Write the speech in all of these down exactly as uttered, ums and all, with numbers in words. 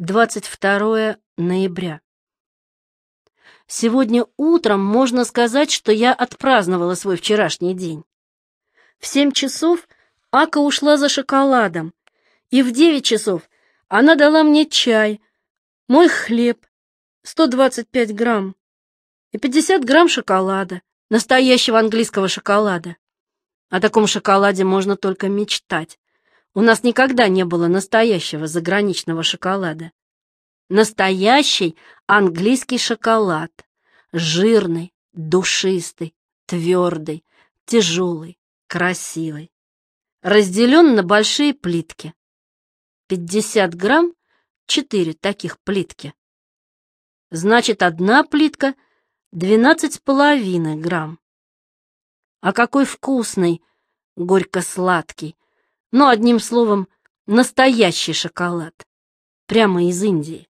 двадцать второе ноября. Сегодня утром можно сказать, что я отпраздновала свой вчерашний день. В семь часов Ака ушла за шоколадом, и в девять часов она дала мне чай, мой хлеб, сто двадцать пять грамм, и пятьдесят грамм шоколада, настоящего английского шоколада. О таком шоколаде можно только мечтать. У нас никогда не было настоящего заграничного шоколада. Настоящий английский шоколад. Жирный, душистый, твердый, тяжелый, красивый. Разделен на большие плитки. пятьдесят грамм — четыре таких плитки. Значит, одна плитка — двенадцать с половиной грамм. А какой вкусный, горько-сладкий. Ну, одним словом, настоящий шоколад. Прямо из Индии.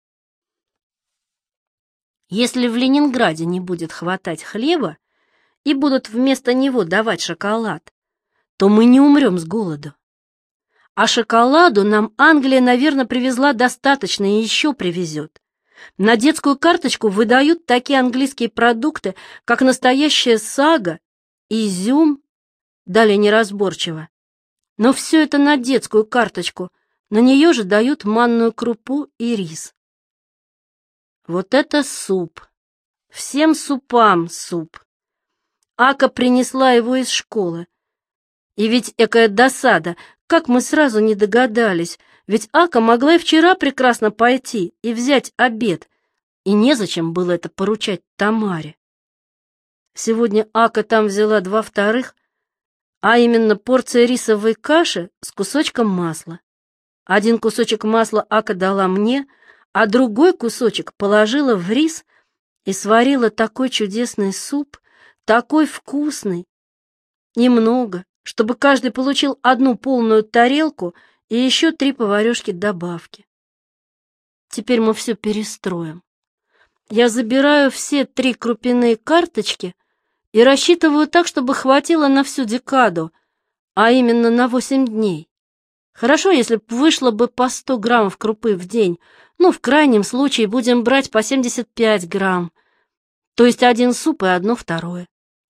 Если в Ленинграде не будет хватать хлеба и будут вместо него давать шоколад, то мы не умрем с голоду. А шоколаду нам Англия, наверное, привезла достаточно и еще привезет. На детскую карточку выдают такие английские продукты, как настоящая сага, изюм, далее неразборчиво. Но все это на детскую карточку, на нее же дают манную крупу и рис. Вот это суп! Всем супам суп! Ака принесла его из школы. И ведь экая досада, как мы сразу не догадались, ведь Ака могла и вчера прекрасно пойти и взять обед, и незачем было это поручать Тамаре. Сегодня Ака там взяла два вторых, а именно порция рисовой каши с кусочком масла. Один кусочек масла Ака дала мне, а другой кусочек положила в рис и сварила такой чудесный суп, такой вкусный. Немного, чтобы каждый получил одну полную тарелку и еще три поварешки добавки. Теперь мы все перестроим. Я забираю все три крупяные карточки и рассчитываю так, чтобы хватило на всю декаду, а именно на восемь дней. Хорошо, если б вышло бы по сто граммов крупы в день, ну, в крайнем случае будем брать по семьдесят пять грамм, то есть один суп и одно второе.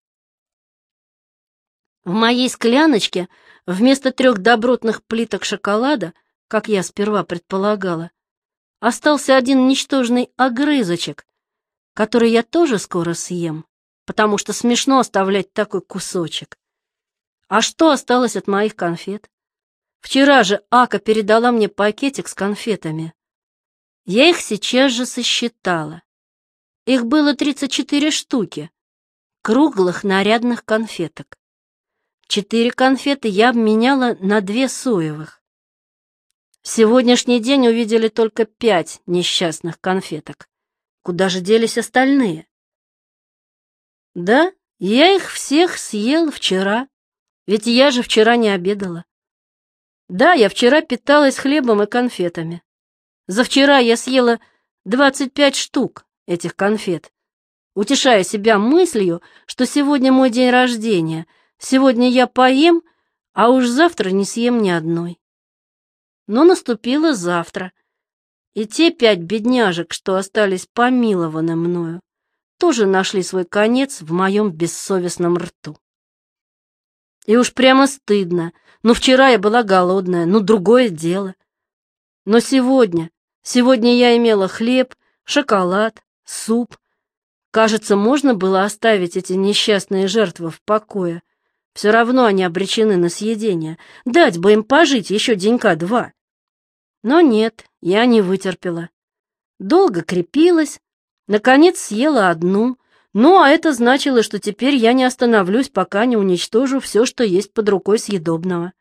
В моей скляночке вместо трех добротных плиток шоколада, как я сперва предполагала, остался один ничтожный огрызочек, который я тоже скоро съем, потому что смешно оставлять такой кусочек. А что осталось от моих конфет? Вчера же Ака передала мне пакетик с конфетами. Я их сейчас же сосчитала. Их было тридцать четыре штуки, круглых нарядных конфеток. Четыре конфеты я обменяла на две соевых. В сегодняшний день увидели только пять несчастных конфеток. Куда же делись остальные? Да, я их всех съел вчера, ведь я же вчера не обедала. Да, я вчера питалась хлебом и конфетами. Завчера я съела двадцать пять штук этих конфет, утешая себя мыслью, что сегодня мой день рождения, сегодня я поем, а уж завтра не съем ни одной. Но наступило завтра, и те пять бедняжек, что остались помилованы мною, тоже нашли свой конец в моем бессовестном рту. И уж прямо стыдно. Ну, вчера я была голодная, ну, другое дело. Но сегодня, сегодня я имела хлеб, шоколад, суп. Кажется, можно было оставить эти несчастные жертвы в покое. Все равно они обречены на съедение. Дать бы им пожить еще денька-два. Но нет, я не вытерпела. Долго крепилась, наконец съела одну. Ну, а это значило, что теперь я не остановлюсь, пока не уничтожу все, что есть под рукой съедобного.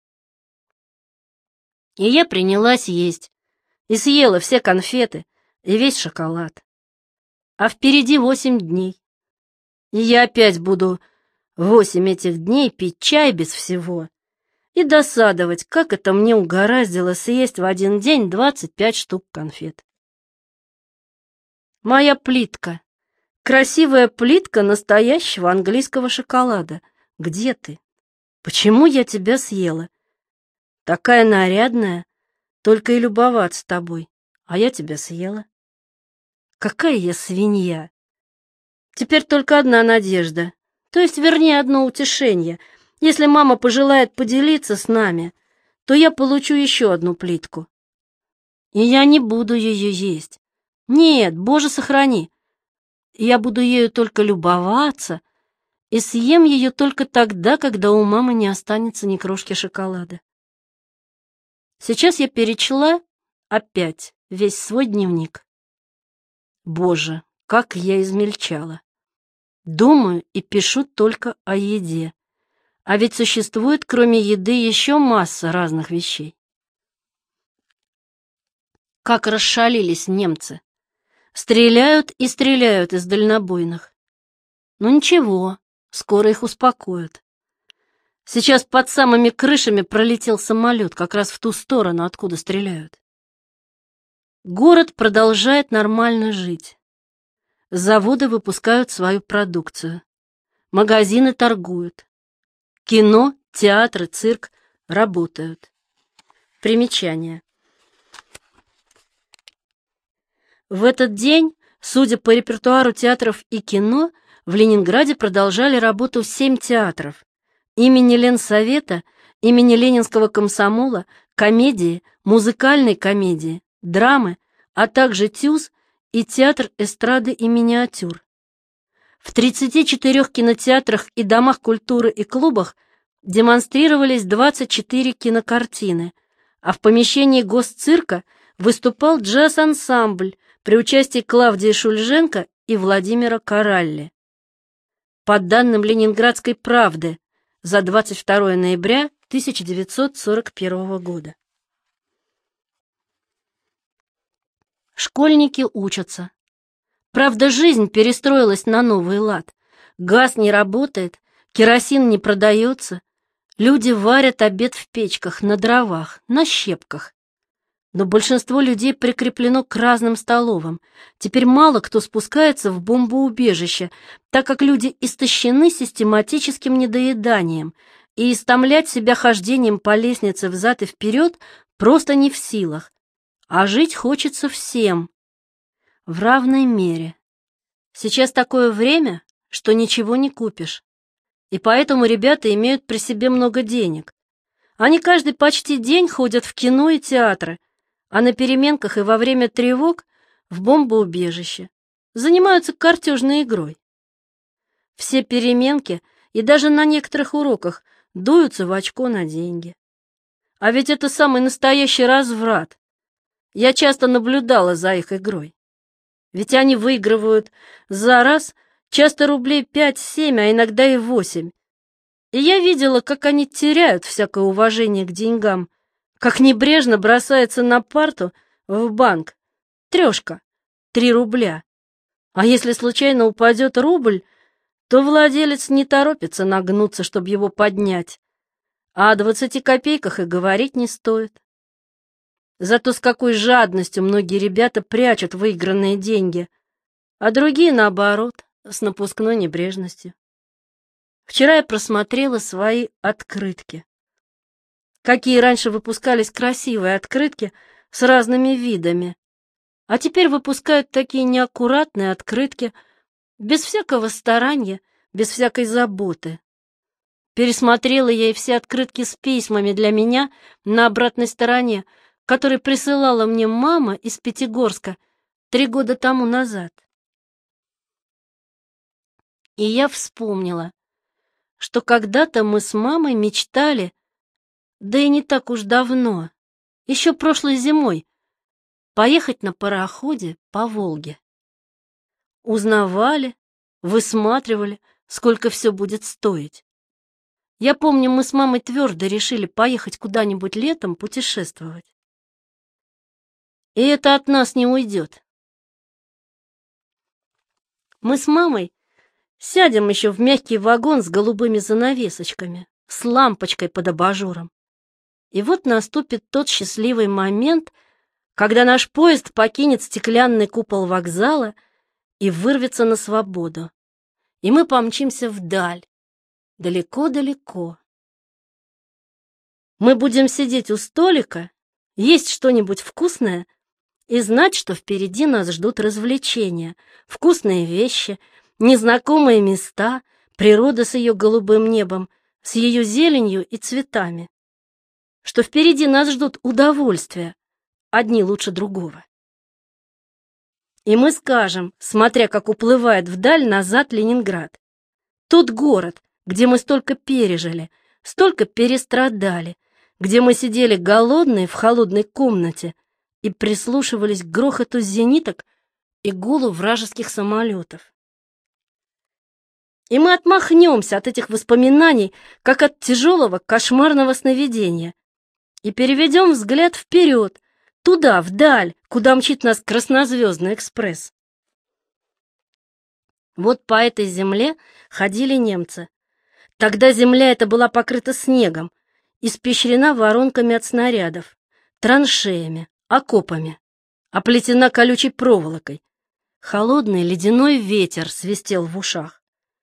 И я принялась есть, и съела все конфеты и весь шоколад. А впереди восемь дней. И я опять буду восемь этих дней пить чай без всего и досадовать, как это мне угораздило съесть в один день двадцать пять штук конфет. Моя плитка. Красивая плитка настоящего английского шоколада. Где ты? Почему я тебя съела? Такая нарядная, только и любоваться тобой. А я тебя съела. Какая я свинья! Теперь только одна надежда, то есть, вернее, одно утешение. Если мама пожелает поделиться с нами, то я получу еще одну плитку. И я не буду ее есть. Нет, Боже, сохрани. Я буду ею только любоваться и съем ее только тогда, когда у мамы не останется ни крошки шоколада. Сейчас я перечла опять весь свой дневник. Боже, как я измельчала. Думаю и пишу только о еде. А ведь существует, кроме еды, еще масса разных вещей. Как расшалились немцы. Стреляют и стреляют из дальнобойных. Ну ничего, скоро их успокоят. Сейчас под самыми крышами пролетел самолет, как раз в ту сторону, откуда стреляют. Город продолжает нормально жить. Заводы выпускают свою продукцию. Магазины торгуют. Кино, театры, цирк работают. Примечание. В этот день, судя по репертуару театров и кино, в Ленинграде продолжали работу семь театров. Имени Ленсовета, имени Ленинского комсомола, комедии, музыкальной комедии, драмы, а также ТЮЗ и театр эстрады и миниатюр. В тридцати четырёх кинотеатрах и домах культуры и клубах демонстрировались двадцать четыре кинокартины, а в помещении Госцирка выступал джаз-ансамбль при участии Клавдии Шульженко и Владимира Коралли. По данным Ленинградской правды за двадцать второе ноября тысяча девятьсот сорок первого года. Школьники учатся. Правда, жизнь перестроилась на новый лад. Газ не работает, керосин не продается. Люди варят обед в печках, на дровах, на щепках. Но большинство людей прикреплено к разным столовым. Теперь мало кто спускается в бомбоубежище, так как люди истощены систематическим недоеданием, и истомлять себя хождением по лестнице взад и вперед просто не в силах. А жить хочется всем. В равной мере. Сейчас такое время, что ничего не купишь. И поэтому ребята имеют при себе много денег. Они каждый почти день ходят в кино и театры, а на переменках и во время тревог в бомбоубежище. Занимаются картежной игрой. Все переменки и даже на некоторых уроках дуются в очко на деньги. А ведь это самый настоящий разврат. Я часто наблюдала за их игрой. Ведь они выигрывают за раз часто рублей пять-семь, а иногда и восемь. И я видела, как они теряют всякое уважение к деньгам, как небрежно бросается на парту в банк. Трешка, три рубля. А если случайно упадет рубль, то владелец не торопится нагнуться, чтобы его поднять. А о двадцати копейках и говорить не стоит. Зато с какой жадностью многие ребята прячут выигранные деньги, а другие, наоборот, с напускной небрежностью. Вчера я просмотрела свои открытки. Какие раньше выпускались красивые открытки с разными видами, а теперь выпускают такие неаккуратные открытки, без всякого старания, без всякой заботы. Пересмотрела я и все открытки с письмами для меня на обратной стороне, который присылала мне мама из Пятигорска три года тому назад. И я вспомнила, что когда-то мы с мамой мечтали, да и не так уж давно, еще прошлой зимой, поехать на пароходе по Волге. Узнавали, высматривали, сколько все будет стоить. Я помню, мы с мамой твердо решили поехать куда-нибудь летом путешествовать. И это от нас не уйдет. Мы с мамой сядем еще в мягкий вагон с голубыми занавесочками, с лампочкой под абажуром. И вот наступит тот счастливый момент, когда наш поезд покинет стеклянный купол вокзала и вырвется на свободу. И мы помчимся вдаль, далеко-далеко. Мы будем сидеть у столика, есть что-нибудь вкусное и знать, что впереди нас ждут развлечения, вкусные вещи, незнакомые места, природа с ее голубым небом, с ее зеленью и цветами. Что впереди нас ждут удовольствия, одни лучше другого. И мы скажем, смотря как уплывает вдаль назад Ленинград. Тот город, где мы столько пережили, столько перестрадали, где мы сидели голодные в холодной комнате и прислушивались к грохоту зениток и гулу вражеских самолетов. И мы отмахнемся от этих воспоминаний, как от тяжелого кошмарного сновидения, и переведем взгляд вперед, туда, вдаль, куда мчит нас краснозвездный экспресс. Вот по этой земле ходили немцы. Тогда земля эта была покрыта снегом, испещрена воронками от снарядов, траншеями, окопами, оплетена колючей проволокой. Холодный ледяной ветер свистел в ушах.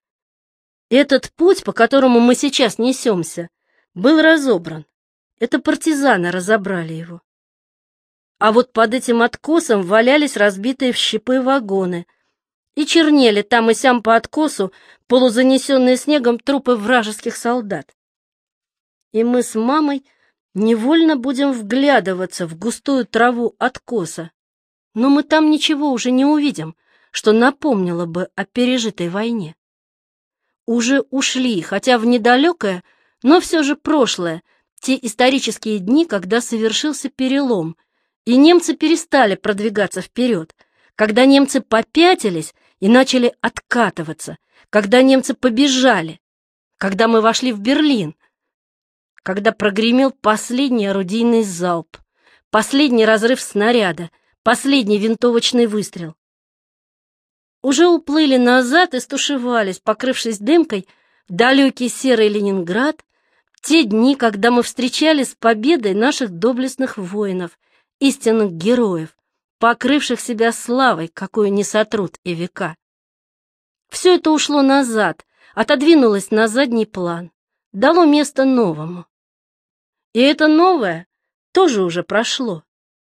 Этот путь, по которому мы сейчас несемся, был разобран. Это партизаны разобрали его. А вот под этим откосом валялись разбитые в щепы вагоны, и чернели там и сям по откосу полузанесенные снегом трупы вражеских солдат. И мы с мамой невольно будем вглядываться в густую траву откоса, но мы там ничего уже не увидим, что напомнило бы о пережитой войне. Уже ушли, хотя в недалекое, но все же прошлое, те исторические дни, когда совершился перелом, и немцы перестали продвигаться вперед, когда немцы попятились и начали откатываться, когда немцы побежали, когда мы вошли в Берлин, когда прогремел последний орудийный залп, последний разрыв снаряда, последний винтовочный выстрел. Уже уплыли назад и стушевались, покрывшись дымкой, в далекий серый Ленинград, те дни, когда мы встречали с победой наших доблестных воинов, истинных героев, покрывших себя славой, какую не сотрут и века. Все это ушло назад, отодвинулось на задний план, дало место новому. И это новое тоже уже прошло.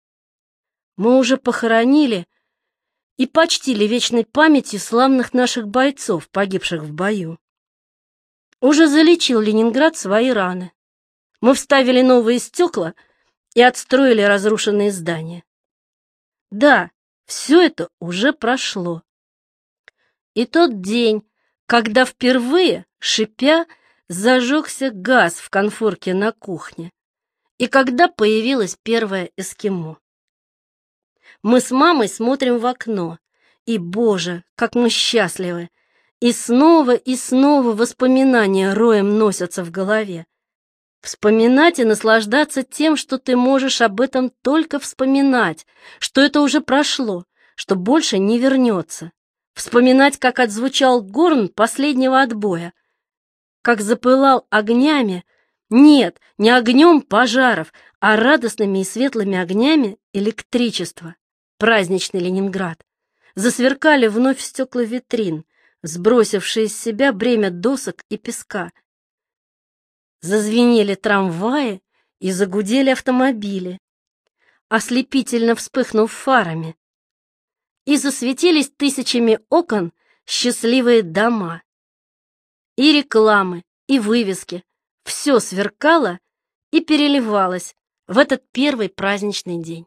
Мы уже похоронили и почтили вечной памятью славных наших бойцов, погибших в бою. Уже залечил Ленинград свои раны. Мы вставили новые стекла и отстроили разрушенные здания. Да, все это уже прошло. И тот день, когда впервые, шипя, зажегся газ в конфорке на кухне, и когда появилось первое эскимо. Мы с мамой смотрим в окно, и, Боже, как мы счастливы! И снова и снова воспоминания роем носятся в голове. Вспоминать и наслаждаться тем, что ты можешь об этом только вспоминать, что это уже прошло, что больше не вернется. Вспоминать, как отзвучал горн последнего отбоя, как запылал огнями, нет, не огнем пожаров, а радостными и светлыми огнями электричества. Праздничный Ленинград. Засверкали вновь стекла витрин, сбросившие с себя бремя досок и песка. Зазвенели трамваи и загудели автомобили, ослепительно вспыхнув фарами. И засветились тысячами окон счастливые дома. И рекламы, и вывески. Все сверкало и переливалось в этот первый праздничный день.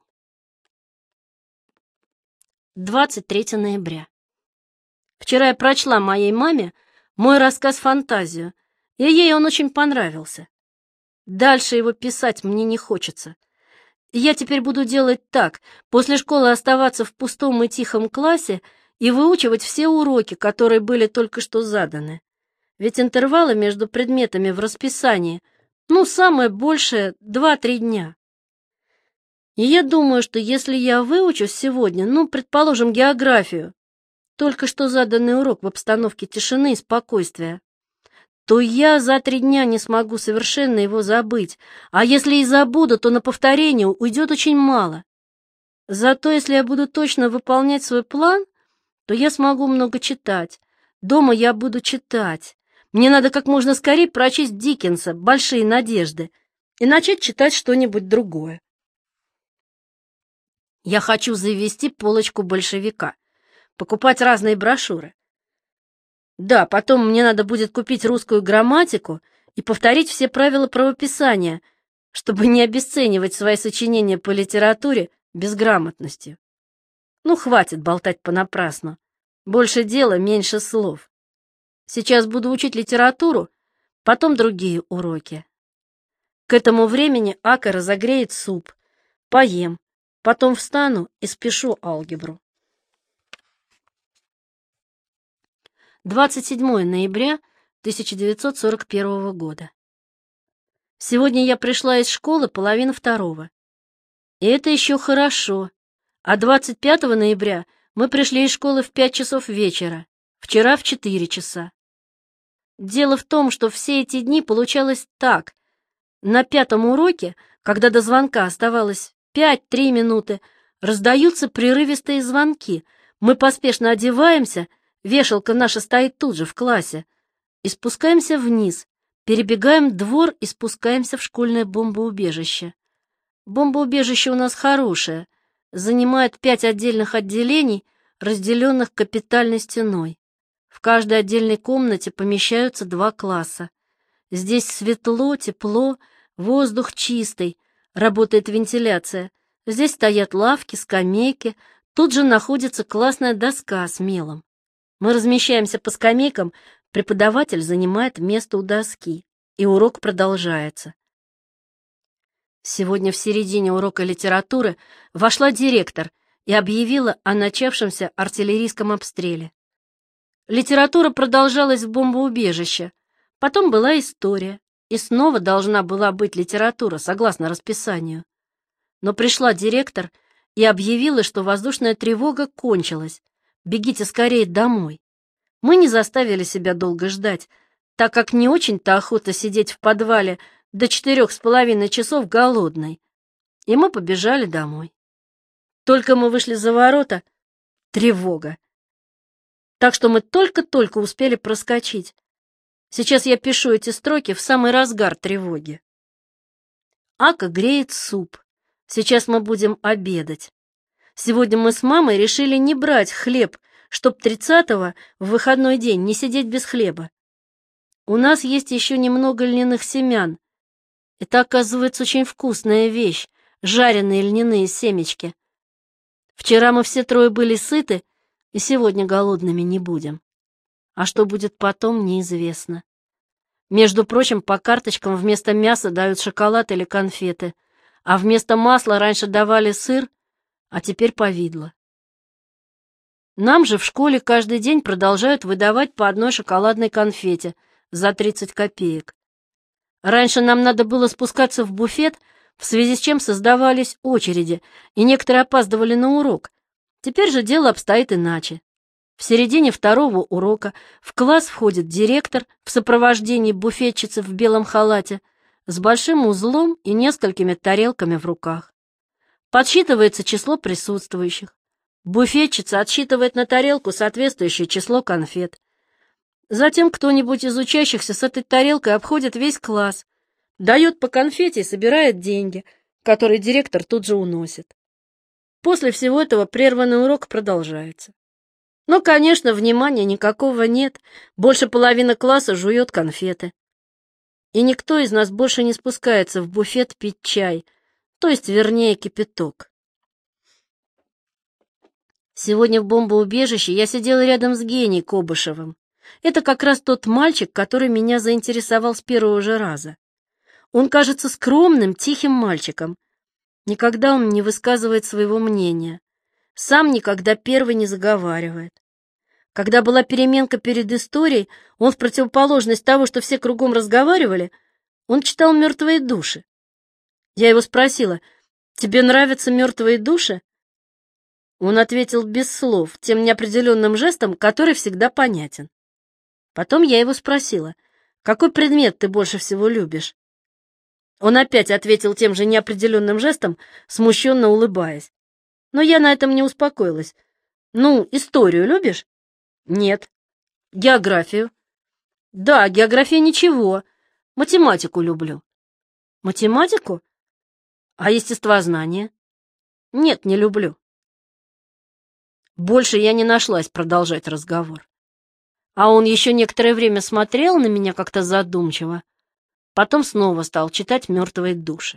двадцать третьего ноября. Вчера я прочла моей маме мой рассказ «Фантазию», и ей он очень понравился. Дальше его писать мне не хочется. Я теперь буду делать так: после школы оставаться в пустом и тихом классе и выучивать все уроки, которые были только что заданы. Ведь интервалы между предметами в расписании, ну, самое большее, два-три дня. И я думаю, что если я выучусь сегодня, ну, предположим, географию, только что заданный урок в обстановке тишины и спокойствия, то я за три дня не смогу совершенно его забыть, а если и забуду, то на повторение уйдет очень мало. Зато если я буду точно выполнять свой план, то я смогу много читать. Дома я буду читать. Мне надо как можно скорее прочесть Диккенса «Большие надежды» и начать читать что-нибудь другое. Я хочу завести полочку большевика, покупать разные брошюры. Да, потом мне надо будет купить русскую грамматику и повторить все правила правописания, чтобы не обесценивать свои сочинения по литературе безграмотностью. Ну, хватит болтать понапрасну. Больше дела, меньше слов. Сейчас буду учить литературу, потом другие уроки. К этому времени Ака разогреет суп, поем, потом встану и спешу алгебру. двадцать седьмое ноября тысяча девятьсот сорок первого года. Сегодня я пришла из школы половину второго. И это еще хорошо. А двадцать пятого ноября мы пришли из школы в пять часов вечера, вчера в четыре часа. Дело в том, что все эти дни получалось так. На пятом уроке, когда до звонка оставалось пять-три минуты, раздаются прерывистые звонки. Мы поспешно одеваемся, вешалка наша стоит тут же в классе, и спускаемся вниз, перебегаем двор и спускаемся в школьное бомбоубежище. Бомбоубежище у нас хорошее, занимает пять отдельных отделений, разделенных капитальной стеной. В каждой отдельной комнате помещаются два класса. Здесь светло, тепло, воздух чистый, работает вентиляция. Здесь стоят лавки, скамейки, тут же находится классная доска с мелом. Мы размещаемся по скамейкам, преподаватель занимает место у доски, и урок продолжается. Сегодня в середине урока литературы вошла директор и объявила о начавшемся артиллерийском обстреле. Литература продолжалась в бомбоубежище, потом была история, и снова должна была быть литература, согласно расписанию. Но пришла директор и объявила, что воздушная тревога кончилась. Бегите скорее домой. Мы не заставили себя долго ждать, так как не очень-то охота сидеть в подвале до четырех с половиной часов голодной. И мы побежали домой. Только мы вышли за ворота — тревога. Так что мы только-только успели проскочить. Сейчас я пишу эти строки в самый разгар тревоги. Ака греет суп. Сейчас мы будем обедать. Сегодня мы с мамой решили не брать хлеб, чтоб тридцатого в выходной день не сидеть без хлеба. У нас есть еще немного льняных семян. Это, оказывается, очень вкусная вещь, жареные льняные семечки. Вчера мы все трое были сыты, и сегодня голодными не будем. А что будет потом, неизвестно. Между прочим, по карточкам вместо мяса дают шоколад или конфеты, а вместо масла раньше давали сыр, а теперь повидло. Нам же в школе каждый день продолжают выдавать по одной шоколадной конфете за тридцать копеек. Раньше нам надо было спускаться в буфет, в связи с чем создавались очереди, и некоторые опаздывали на урок. Теперь же дело обстоит иначе. В середине второго урока в класс входит директор в сопровождении буфетчицы в белом халате с большим узлом и несколькими тарелками в руках. Подсчитывается число присутствующих. Буфетчица отсчитывает на тарелку соответствующее число конфет. Затем кто-нибудь из учащихся с этой тарелкой обходит весь класс, дает по конфете и собирает деньги, которые директор тут же уносит. После всего этого прерванный урок продолжается. Но, конечно, внимания никакого нет, больше половины класса жует конфеты. И никто из нас больше не спускается в буфет пить чай, то есть, вернее, кипяток. Сегодня в бомбоубежище я сидела рядом с Геней Кобышевым. Это как раз тот мальчик, который меня заинтересовал с первого же раза. Он кажется скромным, тихим мальчиком. Никогда он не высказывает своего мнения. Сам никогда первый не заговаривает. Когда была переменка перед историей, он, в противоположность того, что все кругом разговаривали, он читал «Мертвые души». Я его спросила: «Тебе нравятся мертвые души?» Он ответил без слов, тем неопределенным жестом, который всегда понятен. Потом я его спросила: «Какой предмет ты больше всего любишь?» Он опять ответил тем же неопределенным жестом, смущенно улыбаясь. Но я на этом не успокоилась. «Ну, историю любишь?» «Нет». «Географию?» «Да, география ничего. Математику люблю». «Математику? А естествознание?» Нет, не люблю. Больше я не нашлась продолжать разговор. А он еще некоторое время смотрел на меня как-то задумчиво, потом снова стал читать «Мертвые души».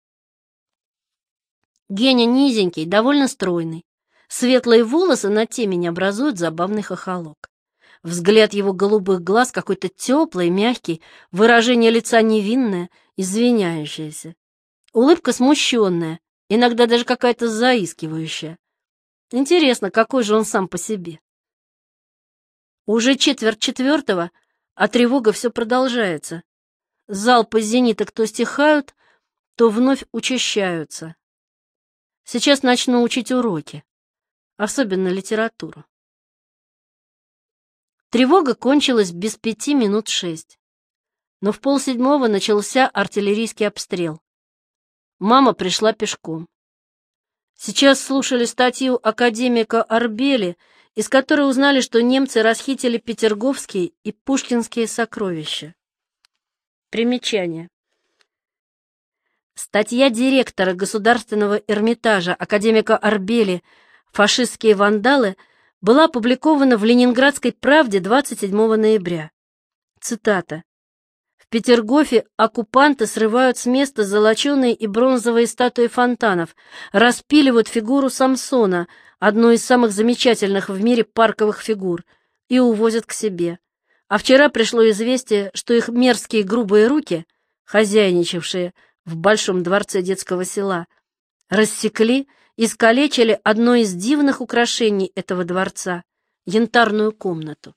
Геня низенький, довольно стройный. Светлые волосы на темени образуют забавный хохолок. Взгляд его голубых глаз какой-то теплый, мягкий, выражение лица невинное, извиняющееся. Улыбка смущенная, иногда даже какая-то заискивающая. Интересно, какой же он сам по себе. Уже четверть четвертого, а тревога все продолжается. Залпы зениток то стихают, то вновь учащаются. Сейчас начну учить уроки, особенно литературу. Тревога кончилась без пяти минут шесть, но в полседьмого начался артиллерийский обстрел. Мама пришла пешком. Сейчас слушали статью академика Арбели, из которой узнали, что немцы расхитили петерговские и пушкинские сокровища. Примечание. Статья директора Государственного Эрмитажа академика Арбели «Фашистские вандалы» была опубликована в Ленинградской правде двадцать седьмого ноября. Цитата. В Петергофе оккупанты срывают с места золоченые и бронзовые статуи фонтанов, распиливают фигуру Самсона, одну из самых замечательных в мире парковых фигур, и увозят к себе. А вчера пришло известие, что их мерзкие грубые руки, хозяйничавшие в Большом дворце детского села, рассекли и искалечили одно из дивных украшений этого дворца — янтарную комнату.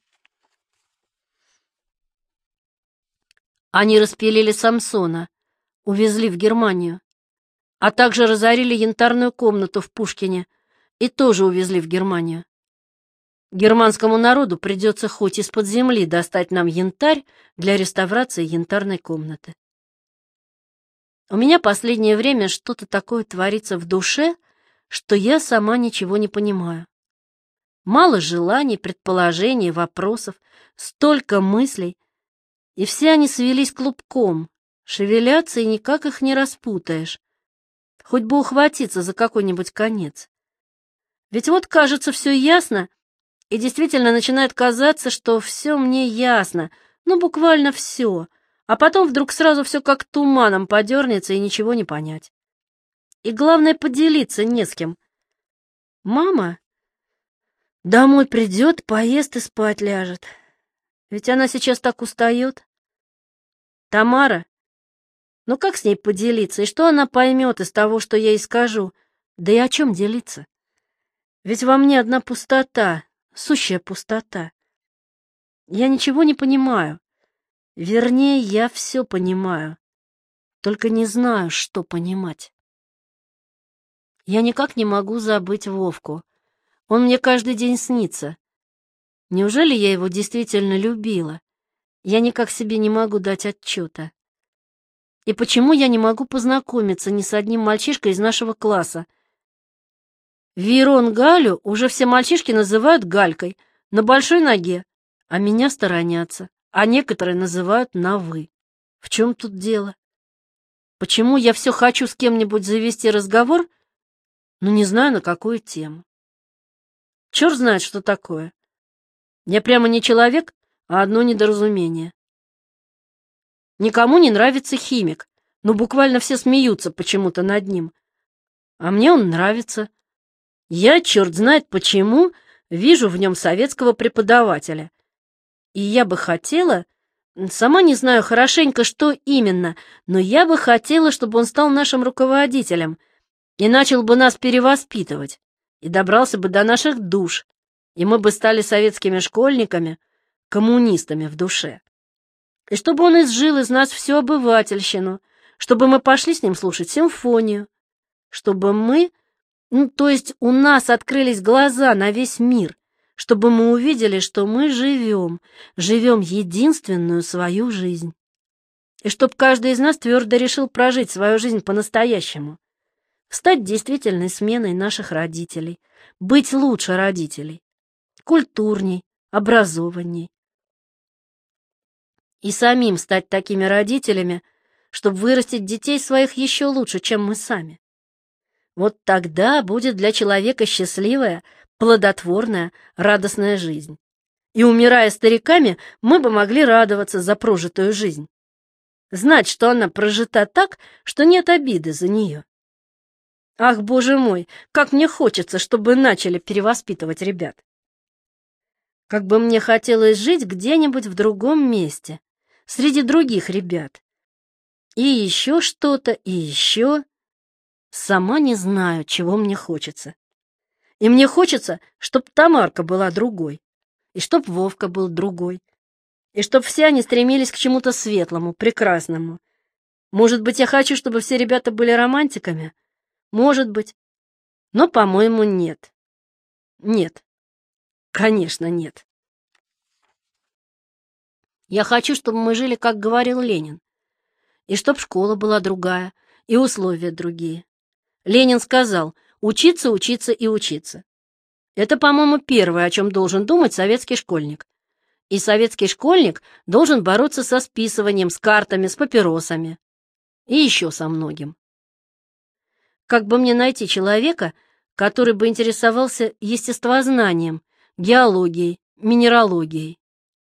Они распилили Самсона, увезли в Германию, а также разорили янтарную комнату в Пушкине и тоже увезли в Германию. Германскому народу придется хоть из-под земли достать нам янтарь для реставрации янтарной комнаты. У меня последнее время что-то такое творится в душе, что я сама ничего не понимаю. Мало желаний, предположений, вопросов, столько мыслей, и все они свелись клубком, шевелятся, и никак их не распутаешь. Хоть бы ухватиться за какой-нибудь конец. Ведь вот, кажется, все ясно, и действительно начинает казаться, что все мне ясно, ну, буквально все, а потом вдруг сразу все как туманом подернется, и ничего не понять. И главное, поделиться не с кем. Мама домой придет, поест и спать ляжет. Ведь она сейчас так устает. Тамара, ну как с ней поделиться, и что она поймет из того, что я ей скажу? Да и о чем делиться? Ведь во мне одна пустота, сущая пустота. Я ничего не понимаю. Вернее, я все понимаю, только не знаю, что понимать. Я никак не могу забыть Вовку. Он мне каждый день снится. Неужели я его действительно любила? Я никак себе не могу дать отчета. И почему я не могу познакомиться ни с одним мальчишкой из нашего класса? Верон Галю уже все мальчишки называют Галькой, на большой ноге, а меня сторонятся, а некоторые называют на «вы». В чем тут дело? Почему я все хочу с кем-нибудь завести разговор, но не знаю, на какую тему? Черт знает, что такое. Я прямо не человек, а одно недоразумение. Никому не нравится химик, но буквально все смеются почему-то над ним. А мне он нравится. Я, черт знает почему, вижу в нем советского преподавателя. И я бы хотела, сама не знаю хорошенько, что именно, но я бы хотела, чтобы он стал нашим руководителем и начал бы нас перевоспитывать, и добрался бы до наших душ, и мы бы стали советскими школьниками, коммунистами в душе. И чтобы он изжил из нас всю обывательщину, чтобы мы пошли с ним слушать симфонию, чтобы мы, ну, то есть у нас открылись глаза на весь мир, чтобы мы увидели, что мы живем, живем единственную свою жизнь. И чтобы каждый из нас твердо решил прожить свою жизнь по-настоящему, стать действительной сменой наших родителей, быть лучше родителей, культурней, образованней. И самим стать такими родителями, чтобы вырастить детей своих еще лучше, чем мы сами. Вот тогда будет для человека счастливая, плодотворная, радостная жизнь. И, умирая стариками, мы бы могли радоваться за прожитую жизнь. Знать, что она прожита так, что нет обиды за нее. Ах, боже мой, как мне хочется, чтобы начали перевоспитывать ребят. Как бы мне хотелось жить где-нибудь в другом месте, среди других ребят. И еще что-то, и еще. Сама не знаю, чего мне хочется. И мне хочется, чтоб Тамарка была другой, и чтоб Вовка был другой, и чтоб все они стремились к чему-то светлому, прекрасному. Может быть, я хочу, чтобы все ребята были романтиками? Может быть. Но, по-моему, нет. Нет. Конечно, нет. Я хочу, чтобы мы жили, как говорил Ленин, и чтоб школа была другая, и условия другие. Ленин сказал: учиться, учиться и учиться. Это, по-моему, первое, о чем должен думать советский школьник. И советский школьник должен бороться со списыванием, с картами, с папиросами. И еще со многим. Как бы мне найти человека, который бы интересовался естествознанием, геологией, минералогией?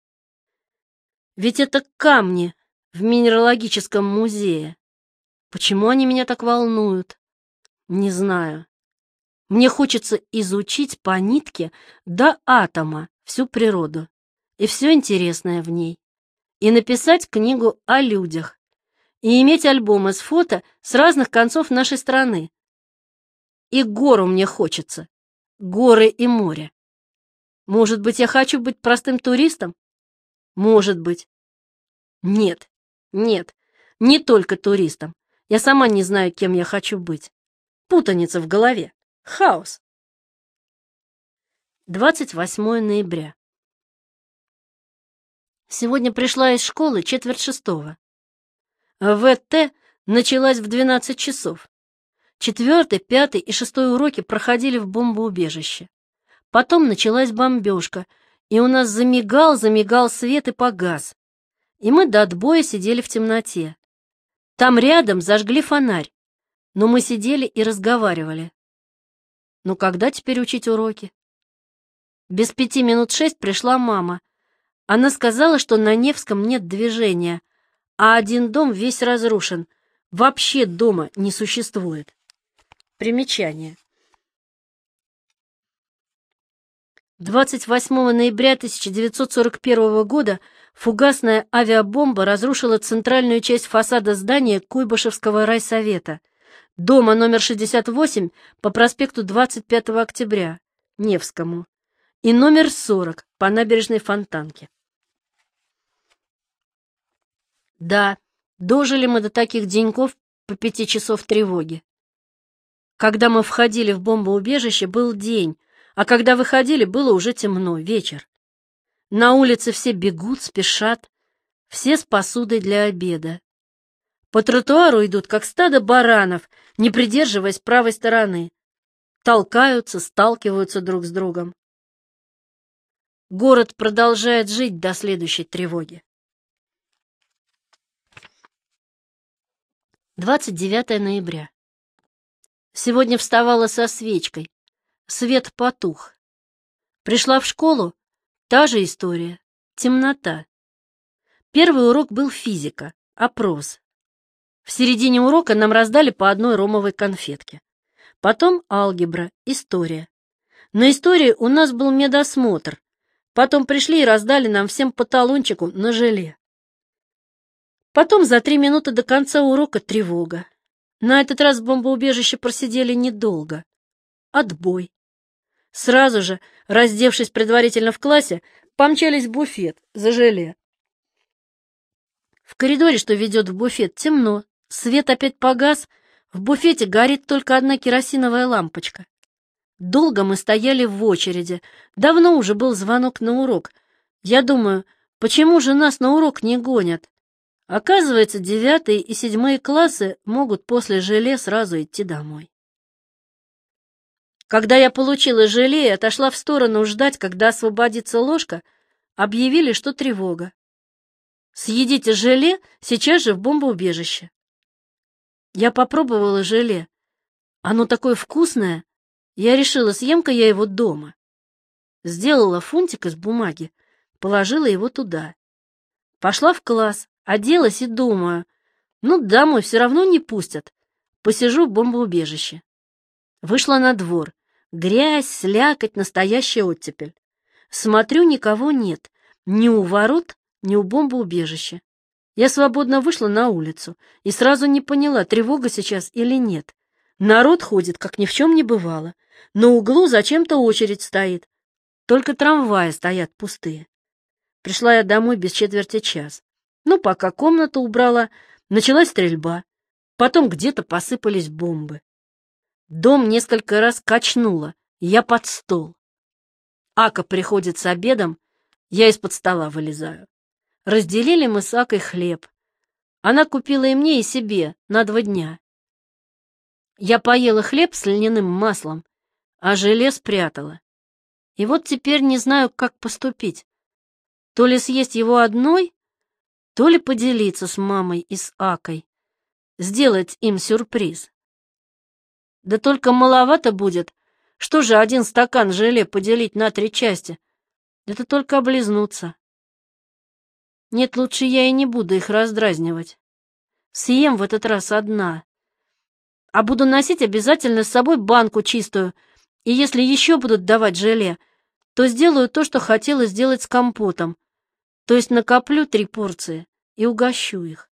Ведь это камни в минералогическом музее. Почему они меня так волнуют? Не знаю. Мне хочется изучить по нитке до атома всю природу и все интересное в ней, и написать книгу о людях, и иметь альбомы с фото с разных концов нашей страны. И гору мне хочется, горы и море. Может быть, я хочу быть простым туристом? Может быть. Нет, нет, не только туристом. Я сама не знаю, кем я хочу быть. Путаница в голове. Хаос. двадцать восьмое ноября. Сегодня пришла из школы четверть шестого. ВТ началась в двенадцать часов. Четвертый, пятый и шестой уроки проходили в бомбоубежище. Потом началась бомбежка, и у нас замигал, замигал свет и погас. И мы до отбоя сидели в темноте. Там рядом зажгли фонарь, но мы сидели и разговаривали. Ну когда теперь учить уроки? Без пяти минут шесть пришла мама. Она сказала, что на Невском нет движения, а один дом весь разрушен. Вообще дома не существует. Примечание. двадцать восьмого ноября тысяча девятьсот сорок первого года фугасная авиабомба разрушила центральную часть фасада здания Куйбышевского райсовета, дома номер шестьдесят восемь по проспекту двадцать пятого октября, Невскому, и номер сорок по набережной Фонтанки. Да, дожили мы до таких деньков по пяти часов тревоги. Когда мы входили в бомбоубежище, был день, а когда выходили, было уже темно, вечер. На улице все бегут, спешат, все с посудой для обеда. По тротуару идут, как стадо баранов, не придерживаясь правой стороны. Толкаются, сталкиваются друг с другом. Город продолжает жить до следующей тревоги. двадцать девятое ноября. Сегодня вставала со свечкой. Свет потух. Пришла в школу. Та же история. Темнота. Первый урок был физика, опрос. В середине урока нам раздали по одной ромовой конфетке. Потом алгебра, история. На истории у нас был медосмотр. Потом пришли и раздали нам всем по талончику на желе. Потом за три минуты до конца урока тревога. На этот раз в бомбоубежище просидели недолго. Отбой. Сразу же, раздевшись предварительно в классе, помчались в буфет за желе. В коридоре, что ведет в буфет, темно. Свет опять погас. В буфете горит только одна керосиновая лампочка. Долго мы стояли в очереди. Давно уже был звонок на урок. Я думаю, почему же нас на урок не гонят? Оказывается, девятые и седьмые классы могут после желе сразу идти домой. Когда я получила желе и отошла в сторону ждать, когда освободится ложка, объявили, что тревога. Съедите желе сейчас же в бомбоубежище. Я попробовала желе. Оно такое вкусное. Я решила, съем-ка я его дома. Сделала фунтик из бумаги, положила его туда. Пошла в класс, оделась и думаю, ну, домой все равно не пустят. Посижу в бомбоубежище. Вышла на двор. Грязь, слякоть, настоящая оттепель. Смотрю, никого нет. Ни у ворот, ни у бомбоубежища. Я свободно вышла на улицу и сразу не поняла, тревога сейчас или нет. Народ ходит, как ни в чем не бывало. На углу зачем-то очередь стоит. Только трамваи стоят пустые. Пришла я домой без четверти час. Ну, пока комнату убрала, началась стрельба. Потом где-то посыпались бомбы. Дом несколько раз качнуло, я под стол. Ака приходит с обедом, я из-под стола вылезаю. Разделили мы с Акой хлеб. Она купила и мне, и себе на два дня. Я поела хлеб с льняным маслом, а желе спрятала. И вот теперь не знаю, как поступить. То ли съесть его одной, то ли поделиться с мамой и с Акой, сделать им сюрприз. Да только маловато будет. Что же один стакан желе поделить на три части? Это только облизнуться. Нет, лучше я и не буду их раздразнивать. Съем в этот раз одна. А буду носить обязательно с собой банку чистую, и если еще будут давать желе, то сделаю то, что хотела сделать с компотом, то есть накоплю три порции и угощу их.